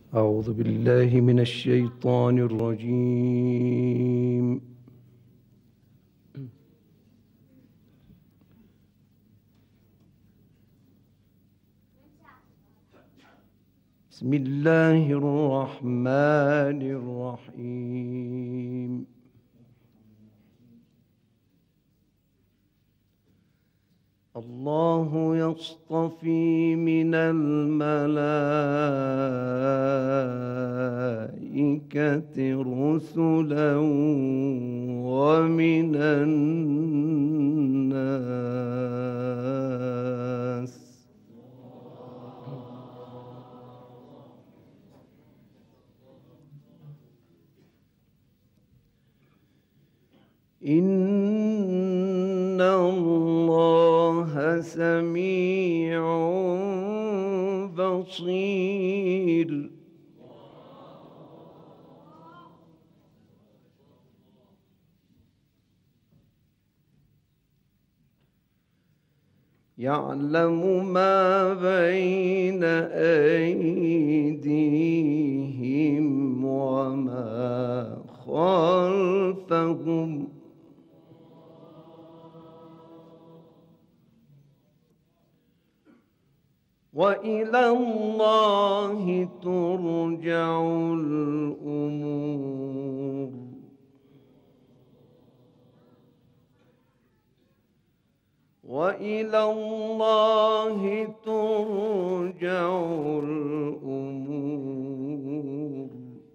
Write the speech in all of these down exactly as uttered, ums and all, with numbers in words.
أعوذ بالله من الشيطان الرجيم. بسم الله الرحمن الرحيم. الله يصطفي من الملائكة رسلا ومن الناس. إن الله سميع بصير. يعلم ما بين أيديهم وما خلفهم وإلى الله ترجع الأمور. وإلى الله ترجع الأمور.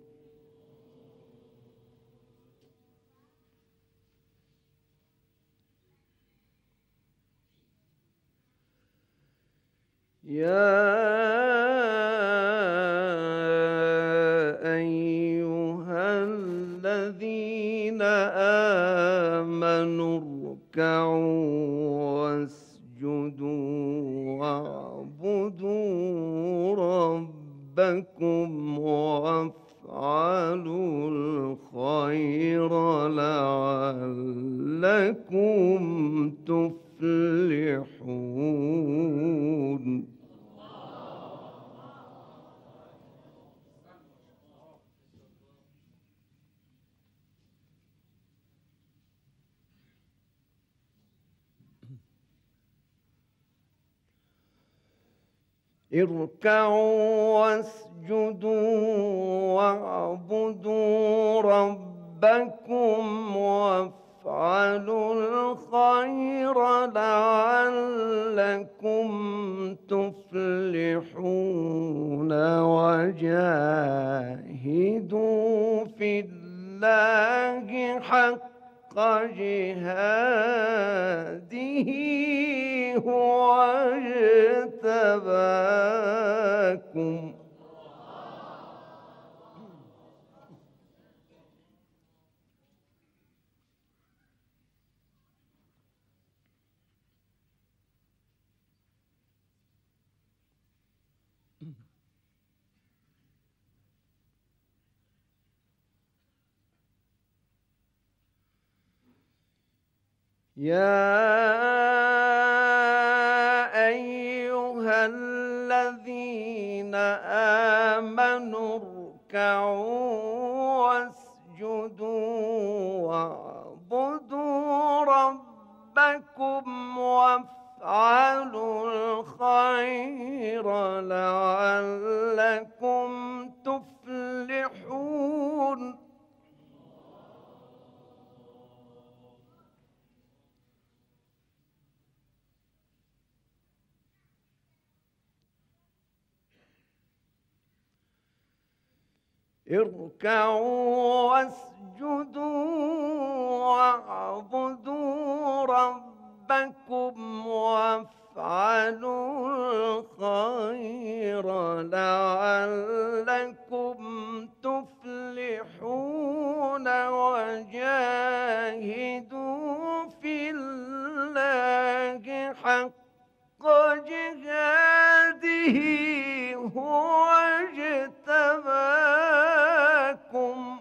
يا أيها الذين آمنوا اركعوا واسجدوا واعبدوا ربكم وافعلوا الخير لعلكم تفلحون. اركعوا واسجدوا واعبدوا ربكم وافعلوا الخير لعلكم تفلحون. وجاهدوا في الله حق جهاده هو اجتباكم. يا أيها الذين آمنوا اركعوا واسجدوا واعبدوا ربكم وافعلوا الخير لعلكم تفلحون. اركعوا واسجدوا واعبدوا ربكم وافعلوا الخير لعلكم تفلحون. وجاهدوا في الله حق جهاده هو اجتباكم.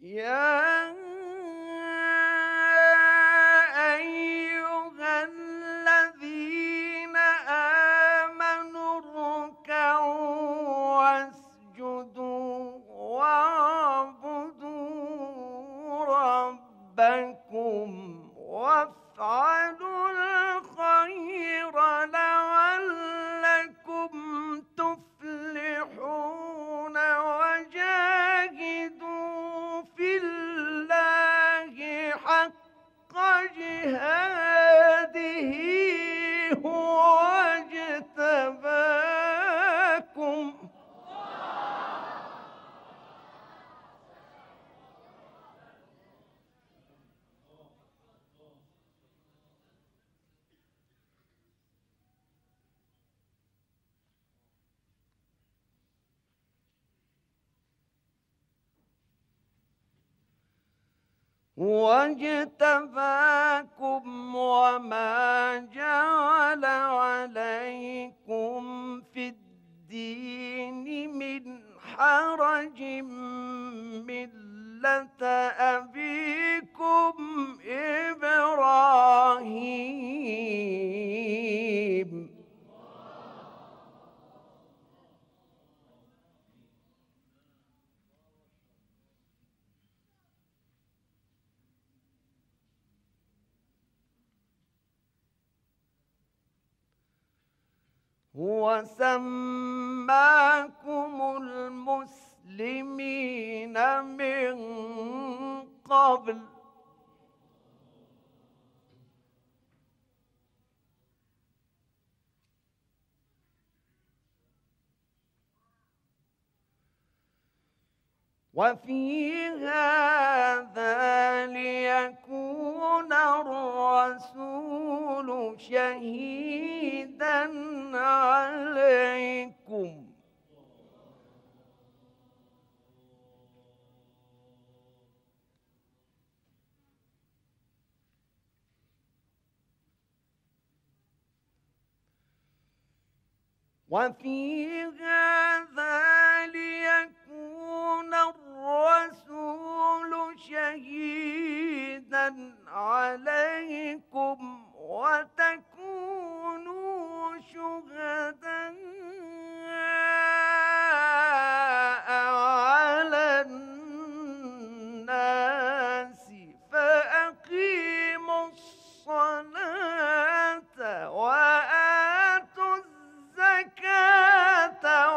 يا أيها الذين آمنوا اركعوا واسجدوا واعبدوا ربكم وافعلوا الخير لعلكم تفلحون وجاهدوا في الله حق جهاده هو اجتباكم هو اجتباكم وما جعل عليكم في الدين من حرج ملة أبيكم إبراهيم هو سماكم المسلمين من قبل وفي هذا ليكون الرسول شهيدا عليكم وفي هذا ليكون الرسول شهيدا عليكم وتكونوا شهداء على الناس فأقيموا الصلاة وآتوا الزكاة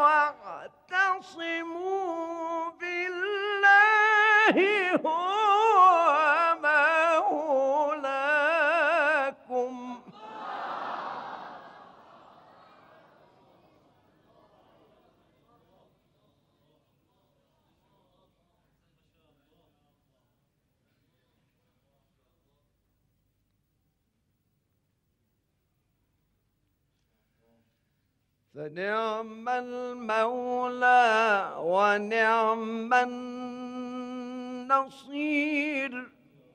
واعتصموا بالله هو مولاكم فنعم المولى ونعم النصير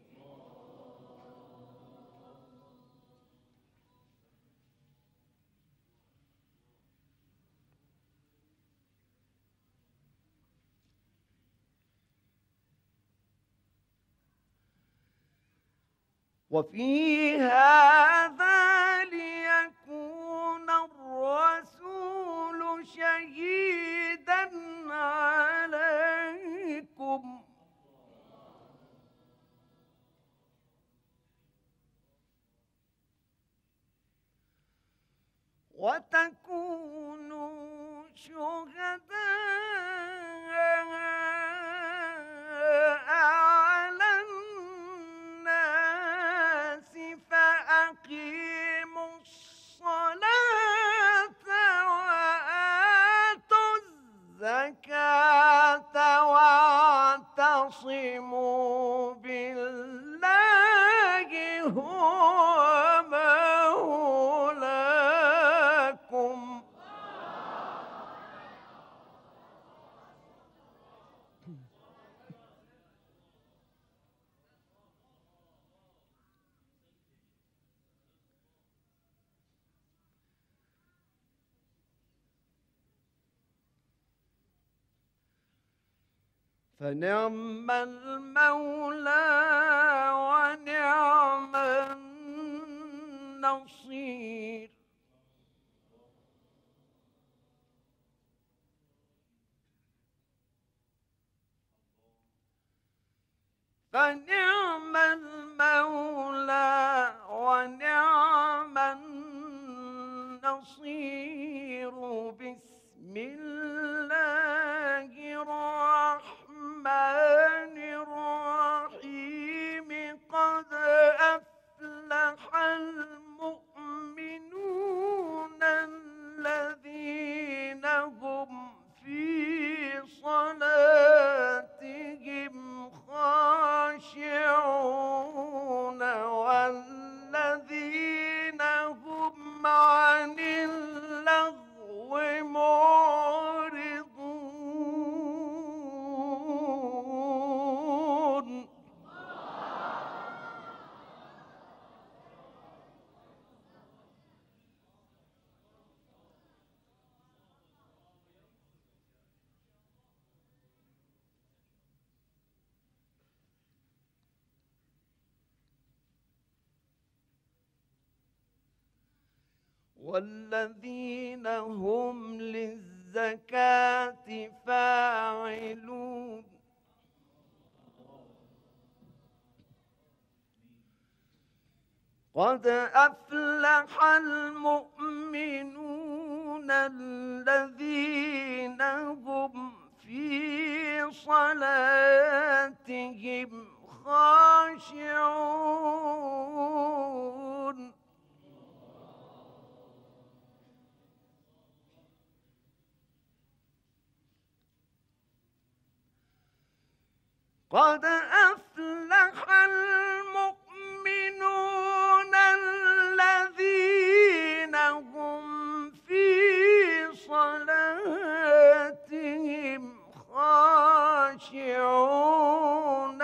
وفي هذا ليكون الرسول شهيدا عليكم وتكونوا شهداء على الناس فأقيموا الصلاة وآتوا الزكاة واعتصموا بالله هو مولاكم فنعم المولى ونعم النصير. فنعم المولى ونعم النصير. بسم الله الرحمن الرحيم. قد أفلح المؤمنون الذين هم في صلاتهم خاشعون والذين هم عن اللغو معرضون. والذين هم للزكاة فاعلون. قد أفلح المؤمنون الذين هم في صلاتهم خاشعون. قد أفلح المؤمنون الذين هم في صلاتهم خاشعون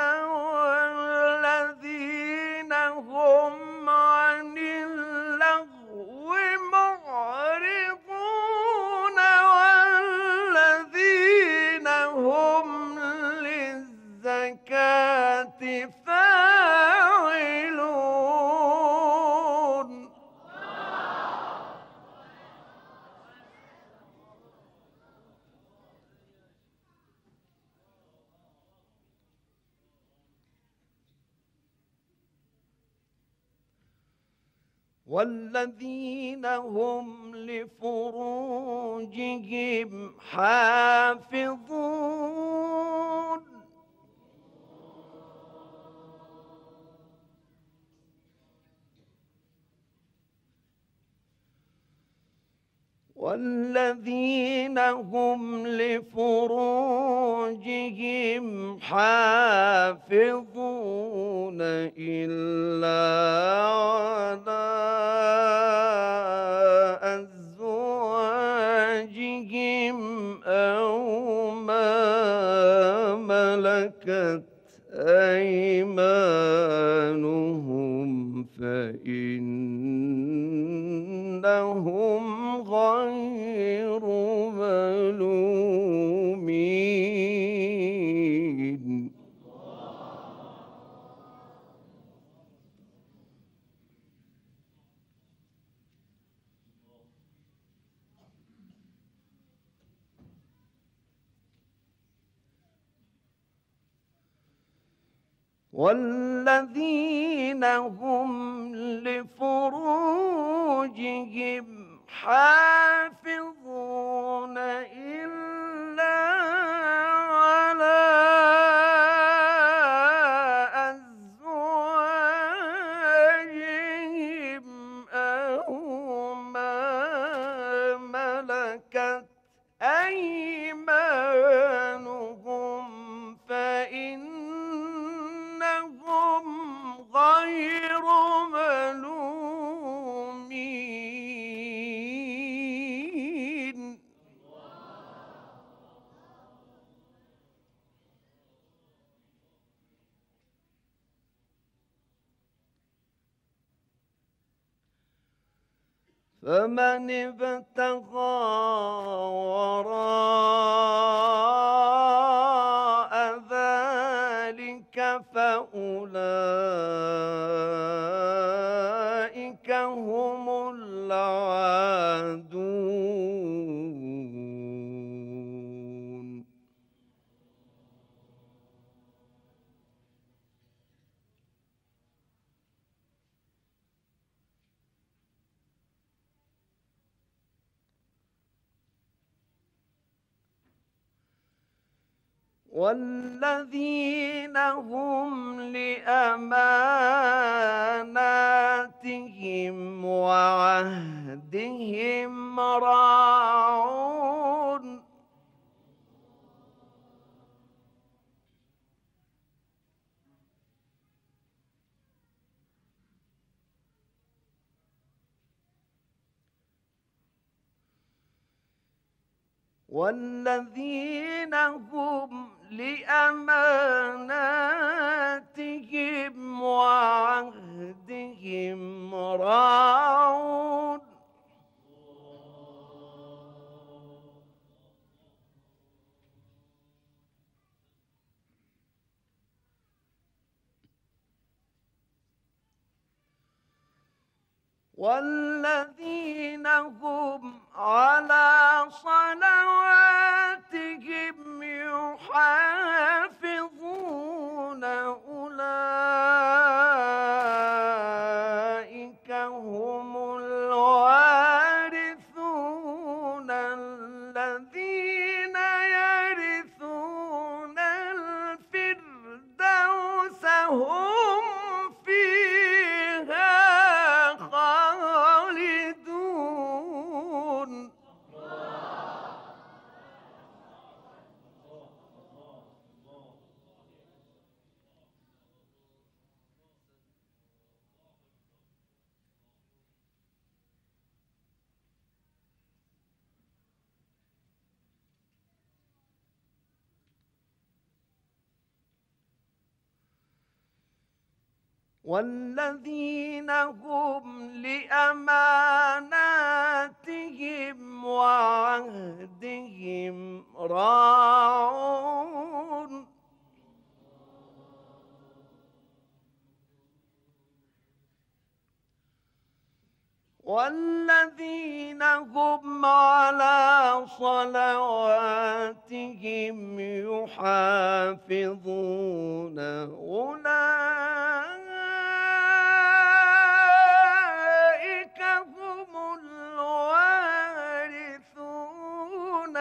والذين هم عن اللغو معرضون والذين هم للزكاة فاعلون. والذين هم لفروجهم حافظون. والذين هم لفروجهم حافظون إلا على أزواجهم أو ما ملكت أيمانهم فإنهم غير ملومين. والذين هم لفروجهم حافظون إلا على أزواجهم أو ما ملكت أيمانهم فإنهم غير ملومين. فمن ابتغى وراء والذين هم لأماناتهم وعهدهم راعون والذين هم لأماناتهم وعهدهم راعون والذين هم على صلواتهم يحافظون أولئك هم الوارثون الذين يرثون الفردوس هم والذين هم لأماناتهم وعهدهم راعون والذين هم على صلواتهم يحافظون أولئك هم الوارثون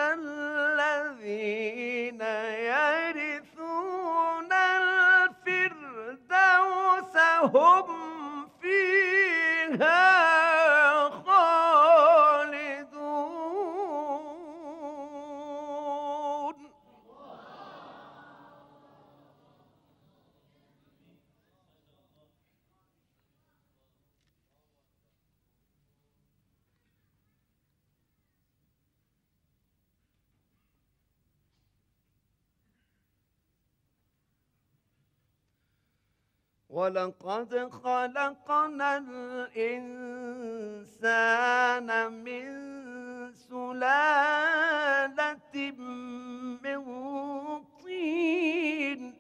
الذين يرثون الفردوس هم فيها ولقد خلقنا الإنسان من سلالة من طين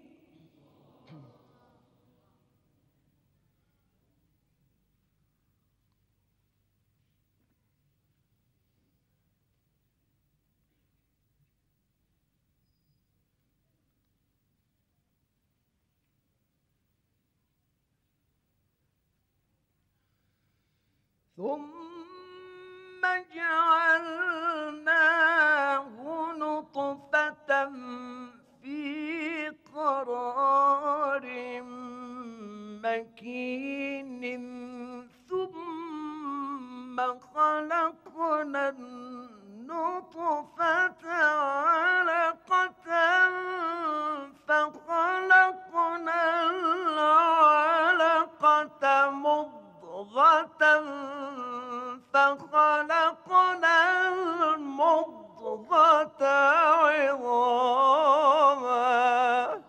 ثم جعلناه نطفة في قرار مكين ثم خلقنا النطفة علقة فخلقنا العلقة مضغة فخلقنا المضغة عظاما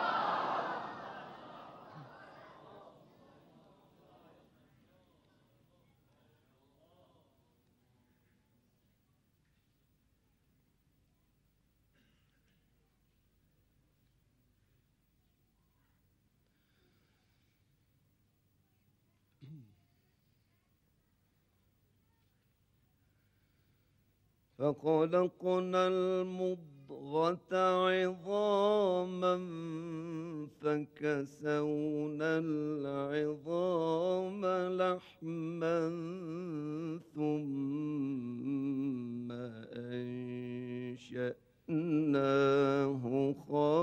فخلقنا المضغة عظاما فكسونا العظام لحما ثم أنشأناه خلقا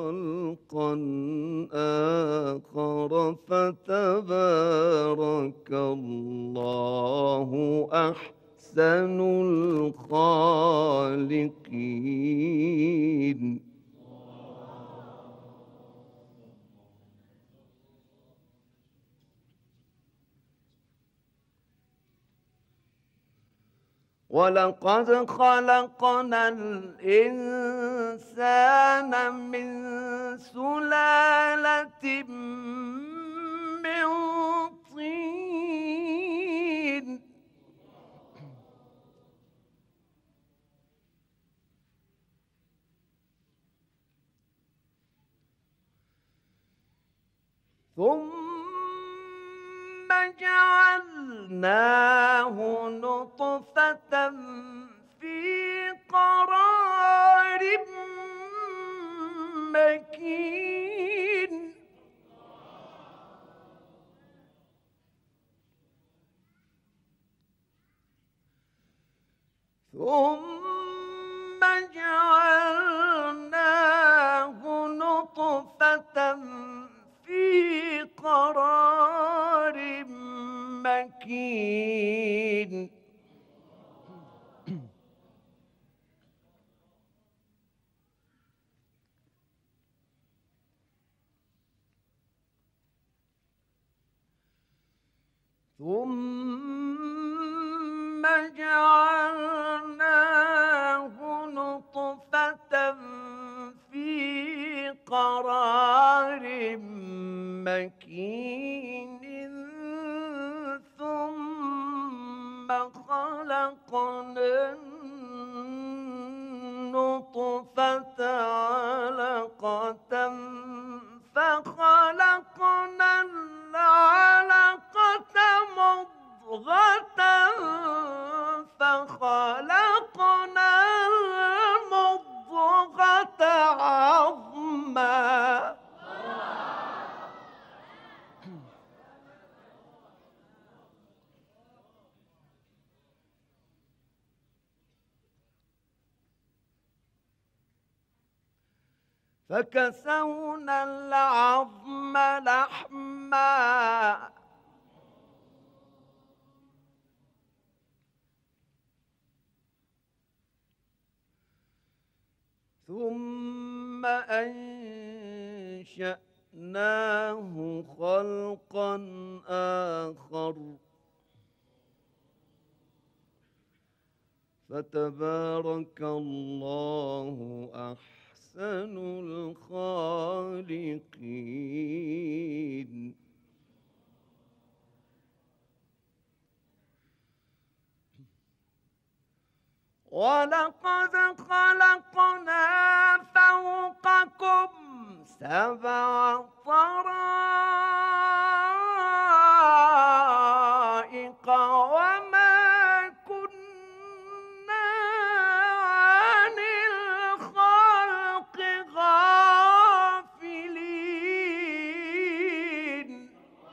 الله أحسن الخالقين. ولقد خلقنا الإنسان من سلالة من طين ثم جعلناه نطفة في قرار مكين ثم جعلناه نطفة في قرار مكين ثم جعلناه نطفة في قرار مكين ثم خلقنا النطفة علقة فخلقنا العلقة مضغة فخلقنا المضغة عظما فكسونا العظم لحما ثم أنشأناه خلقا آخر فتبارك الله أحسن الخالقين. ولقد خلقنا فوقكم سبع طرائق وما كنا عن الخلق غافلين.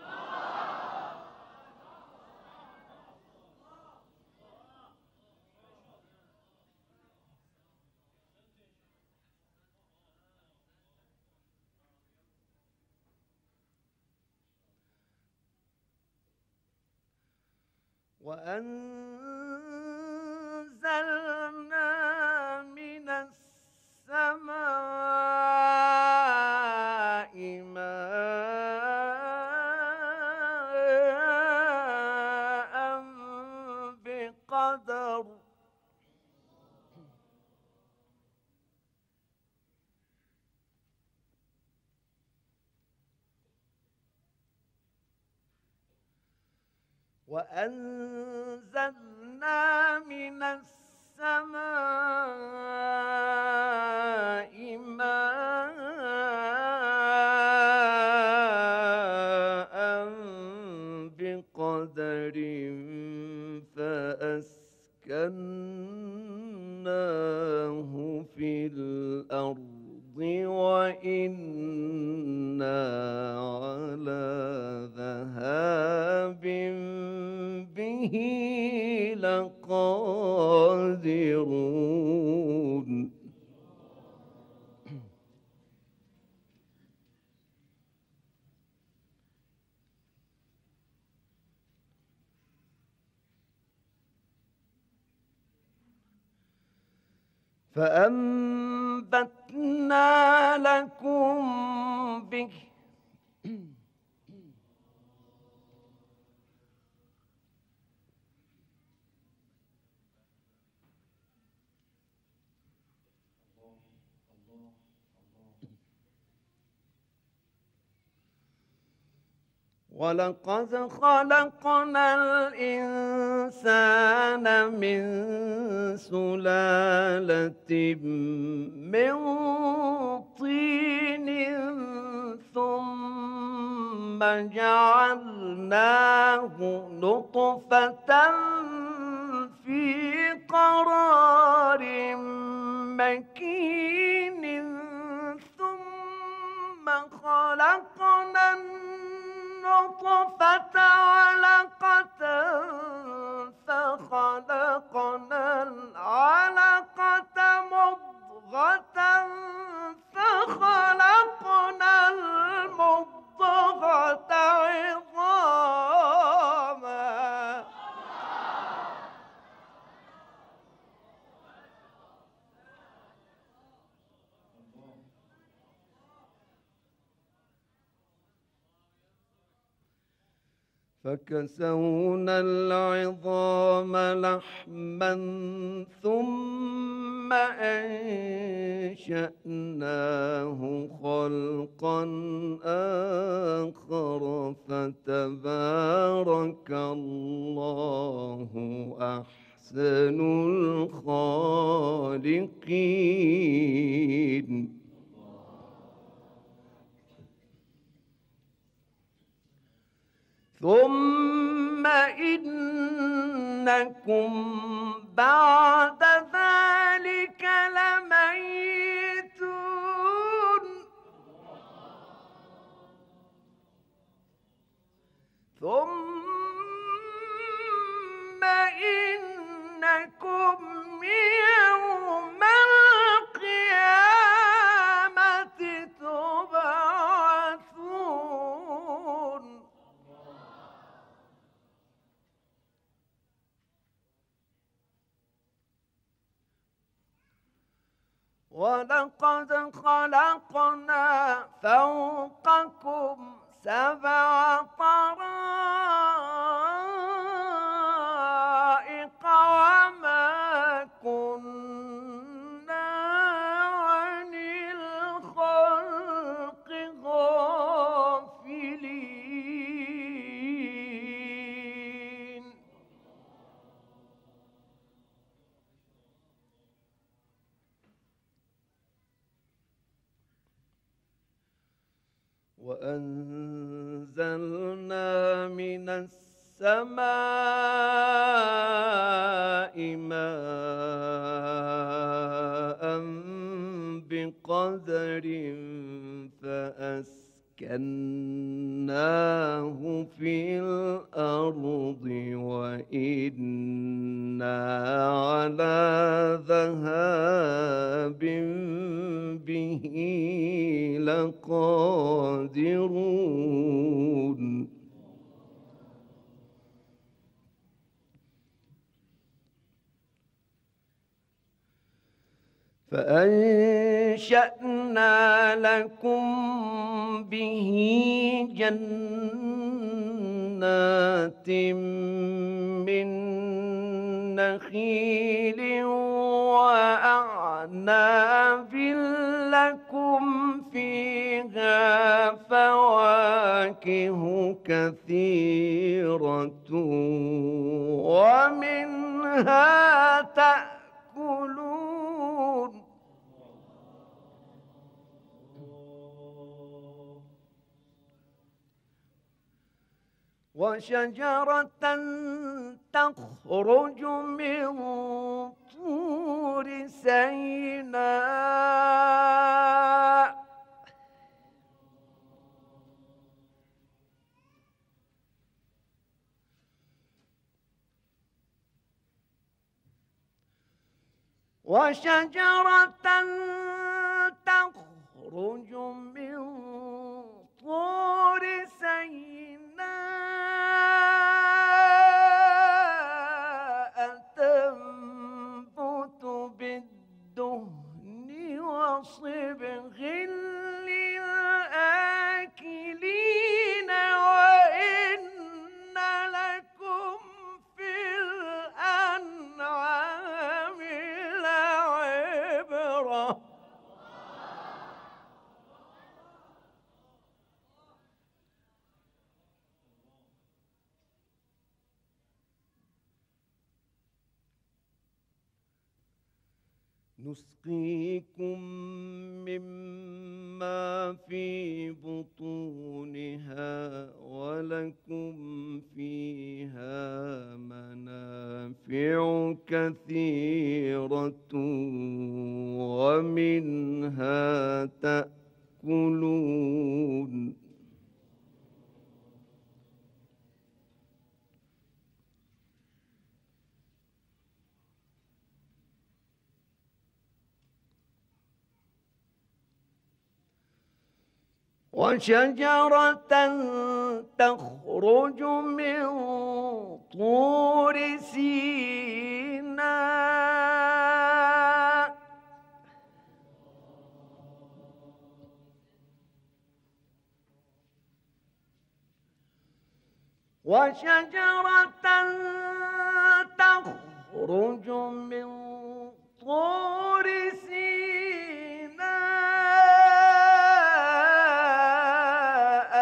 وأنزلنا من السماء ماء بقدر وأنزلنا من السماء ماء بقدر فأسكناه في الأرض وإنا على ذهاب به لقادرون. فأنبتنا لكم به ولقد خلقنا الإنسان من سلالة من طين ثم جعلناه نطفة في قرار مكين ثم خلقنا النطفة علقة فخلقنا العلقة مضغة فخلقنا المضغة عظاما فكسونا العظام لحما ثم أنشأناه خلقا آخر فتبارك الله أحسن الخالقين. ثم إنكم بعد ذلك لميتون ثم إنكم يوم القيامة تبعثون. ولقد خلقنا فوقكم سبع طرائق وما كنا عن الخلق غافلين. وأنزلنا من السماء ماء بقدر فأسكناه في الأرض وإنا على ذهاب به لقادرون. فأنشأنا لكم به جنات من نخيل وأعناب لكم فيها فواكه كثيرة ومنها تأكلون. وشجرة تخرج من طور سيناء وشجرة تخرج من طور سيناء تنبت بالدهن نسقيكم مما في بطونها ولكم فيها منافع كثيرة ومنها تأكلون. وشجرة تخرج من طور سيناء وشجرة تخرج من طور سيناء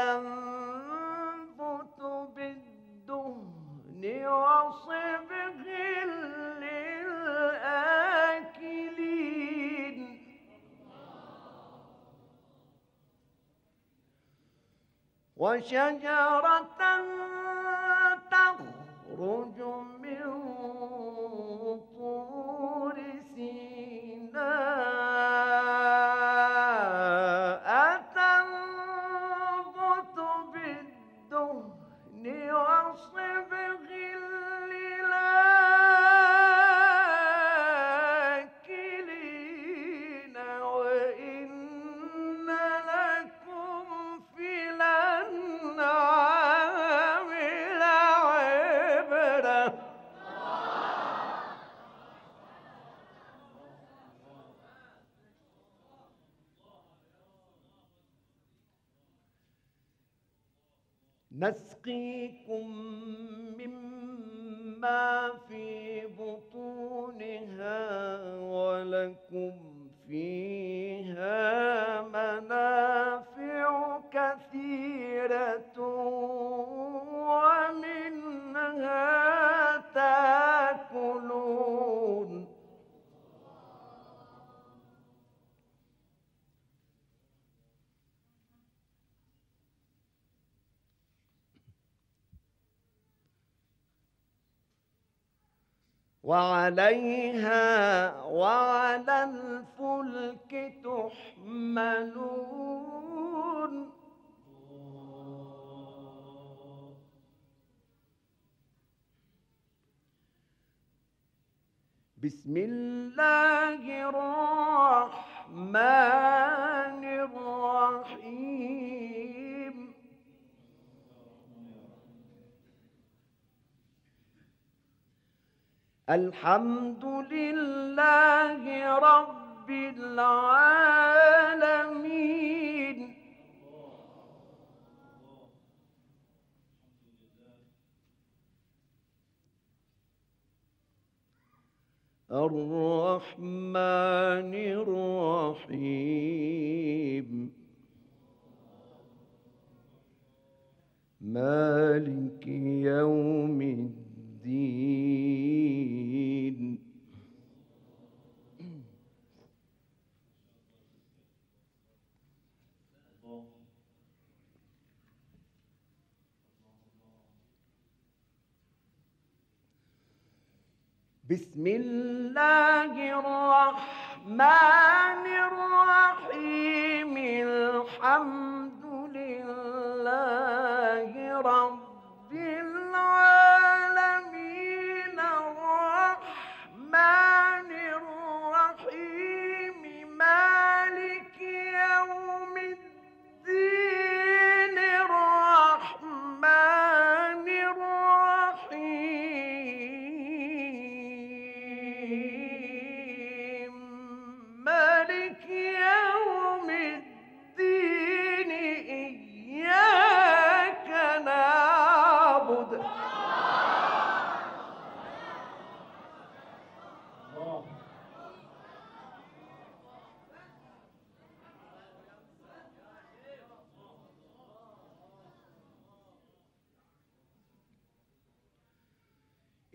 تنبت بالدهن وصبغ للآكلين. وشجرة تخرج من طور سيناء تنبت بالدهن وصبغ للآكلين وإن لكم في الأنعام لعبرة. نسقيكم مما في بطونها ولكم فيها منافع كثيرة ومنها تأكلون. وعليها وعلى الفلك تحملون. بسم الله الرحمن الرحيم. الحمد لله رب العالمين. الرحمن الرحيم. مالك يوم الدين. بسم الله الرحمن الرحيم. الحمد لله رب العالمين. الرحمن الرحيم. مالك يوم الدين. الرحمن الرحيم. مالك يوم الدين. إياك نعبد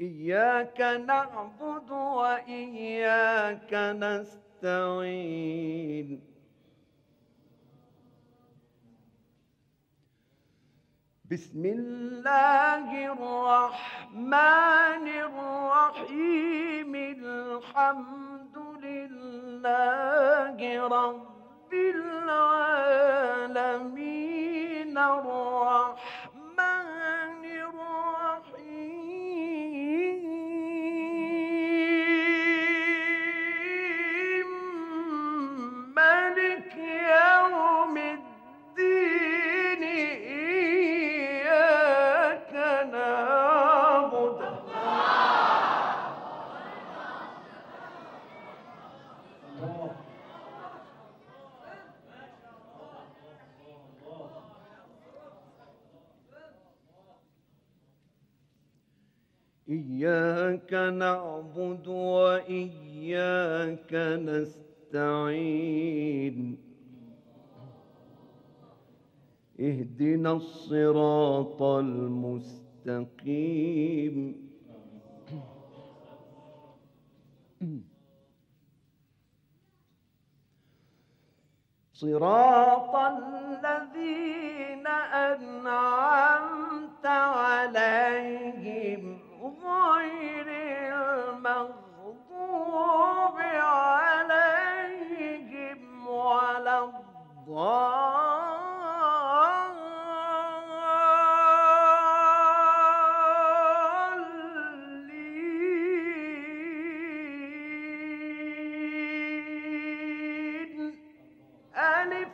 إياك نعبد وإياك نستعين بسم الله الرحمن الرحيم الحمد لله رب العالمين الرحمن الرحيم مالك يوم الدين إياك نعبد إياك نعبد وإياك نستعين اهدنا الصراط المستقيم صراط الذين أنعمت عليهم غير المغضوب عليهم ولا الضالين ألف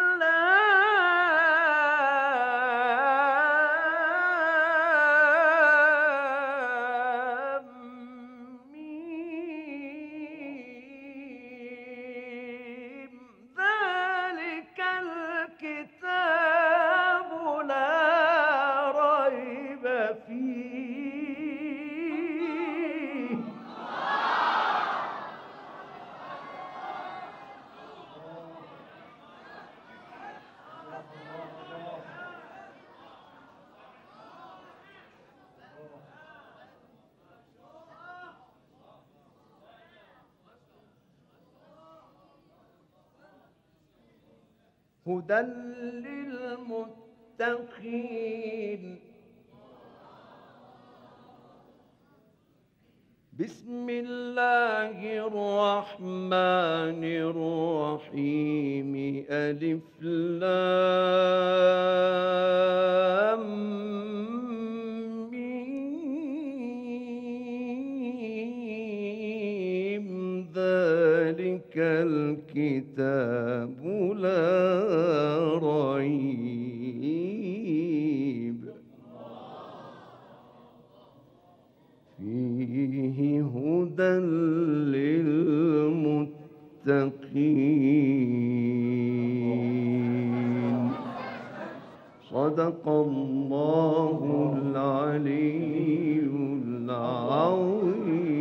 لام ميم ذلك الكتاب لا ريب فيه هدى للمتقين بسم الله الرحمن الرحيم ألف لام ميم ذلك الكتاب لا ريب فيه هدى للمتقين صدق الله العلي العظيم.